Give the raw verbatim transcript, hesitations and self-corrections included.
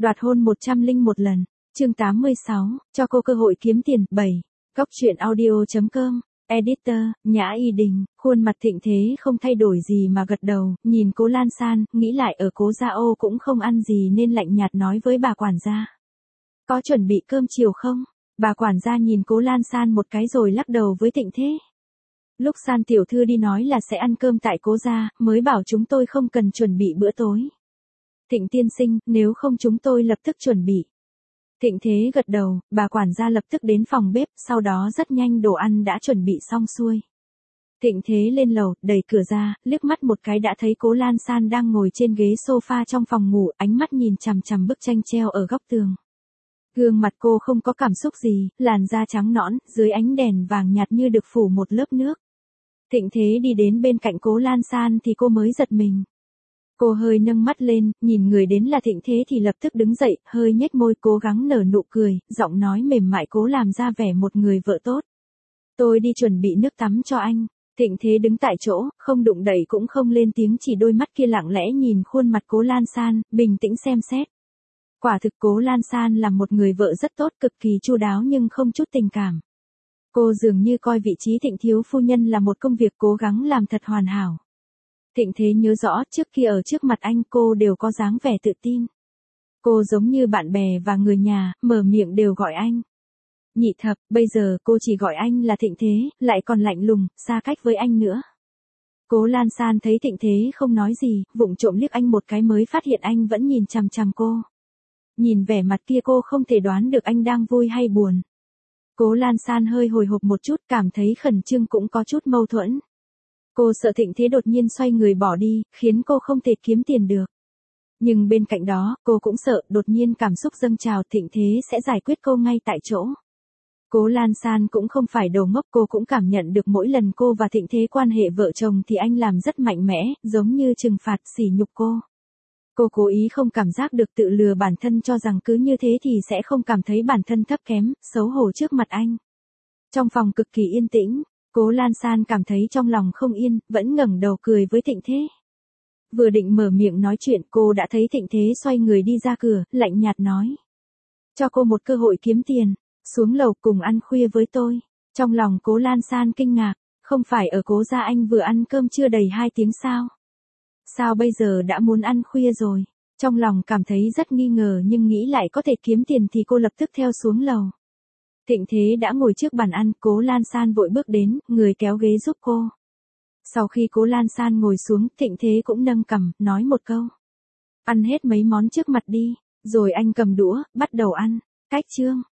Đoạt hôn một trăm lẻ một lần. Chương tám mươi sáu, cho cô cơ hội kiếm tiền. bảy. Góc truyện audio chấm com. Editor, Nhã Y Đình. Khuôn mặt Thịnh Thế không thay đổi gì mà gật đầu, nhìn Cố Lan San, nghĩ lại ở Cố Gia Ô cũng không ăn gì nên lạnh nhạt nói với bà quản gia. Có chuẩn bị cơm chiều không? Bà quản gia nhìn Cố Lan San một cái rồi lắc đầu với Thịnh Thế. Lúc San tiểu thư đi nói là sẽ ăn cơm tại Cố gia, mới bảo chúng tôi không cần chuẩn bị bữa tối. Thịnh tiên sinh, nếu không chúng tôi lập tức chuẩn bị. Thịnh Thế gật đầu, bà quản gia lập tức đến phòng bếp, sau đó rất nhanh đồ ăn đã chuẩn bị xong xuôi. Thịnh Thế lên lầu, đẩy cửa ra, liếc mắt một cái đã thấy Cố Lan San đang ngồi trên ghế sofa trong phòng ngủ, ánh mắt nhìn chằm chằm bức tranh treo ở góc tường. Gương mặt cô không có cảm xúc gì, làn da trắng nõn, dưới ánh đèn vàng nhạt như được phủ một lớp nước. Thịnh Thế đi đến bên cạnh Cố Lan San thì cô mới giật mình. Cô hơi nâng mắt lên, nhìn người đến là Thịnh Thế thì lập tức đứng dậy, hơi nhếch môi cố gắng nở nụ cười, giọng nói mềm mại cố làm ra vẻ một người vợ tốt. Tôi đi chuẩn bị nước tắm cho anh. Thịnh Thế đứng tại chỗ, không đụng đẩy cũng không lên tiếng, chỉ đôi mắt kia lặng lẽ nhìn khuôn mặt Cố Lan San, bình tĩnh xem xét. Quả thực Cố Lan San là một người vợ rất tốt, cực kỳ chu đáo nhưng không chút tình cảm. Cô dường như coi vị trí Thịnh thiếu phu nhân là một công việc cố gắng làm thật hoàn hảo. Thịnh Thế nhớ rõ trước kia ở trước mặt anh cô đều có dáng vẻ tự tin. Cô giống như bạn bè và người nhà, mở miệng đều gọi anh. Nhị thập, bây giờ cô chỉ gọi anh là Thịnh Thế, lại còn lạnh lùng, xa cách với anh nữa. Cố Lan San thấy Thịnh Thế không nói gì, vụng trộm liếc anh một cái mới phát hiện anh vẫn nhìn chằm chằm cô. Nhìn vẻ mặt kia cô không thể đoán được anh đang vui hay buồn. Cố Lan San hơi hồi hộp một chút, cảm thấy khẩn trương cũng có chút mâu thuẫn. Cô sợ Thịnh Thế đột nhiên xoay người bỏ đi, khiến cô không thể kiếm tiền được. Nhưng bên cạnh đó, cô cũng sợ đột nhiên cảm xúc dâng trào, Thịnh Thế sẽ giải quyết cô ngay tại chỗ. Cố Lan San cũng không phải đồ ngốc, cô cũng cảm nhận được mỗi lần cô và Thịnh Thế quan hệ vợ chồng thì anh làm rất mạnh mẽ, giống như trừng phạt sỉ nhục cô. Cô cố ý không cảm giác được, tự lừa bản thân cho rằng cứ như thế thì sẽ không cảm thấy bản thân thấp kém, xấu hổ trước mặt anh. Trong phòng cực kỳ yên tĩnh, Cố Lan San cảm thấy trong lòng không yên, vẫn ngẩng đầu cười với Thịnh Thế. Vừa định mở miệng nói chuyện, cô đã thấy Thịnh Thế xoay người đi ra cửa, lạnh nhạt nói. Cho cô một cơ hội kiếm tiền, xuống lầu cùng ăn khuya với tôi. Trong lòng Cố Lan San kinh ngạc, không phải ở Cố gia anh vừa ăn cơm chưa đầy hai tiếng sao? Sao bây giờ đã muốn ăn khuya rồi? Trong lòng cảm thấy rất nghi ngờ nhưng nghĩ lại có thể kiếm tiền thì cô lập tức theo xuống lầu. Thịnh Thế đã ngồi trước bàn ăn, Cố Lan San vội bước đến, người kéo ghế giúp cô. Sau khi Cố Lan San ngồi xuống, Thịnh Thế cũng nâng cằm, nói một câu. Ăn hết mấy món trước mặt đi, rồi anh cầm đũa, bắt đầu ăn. Cách chương.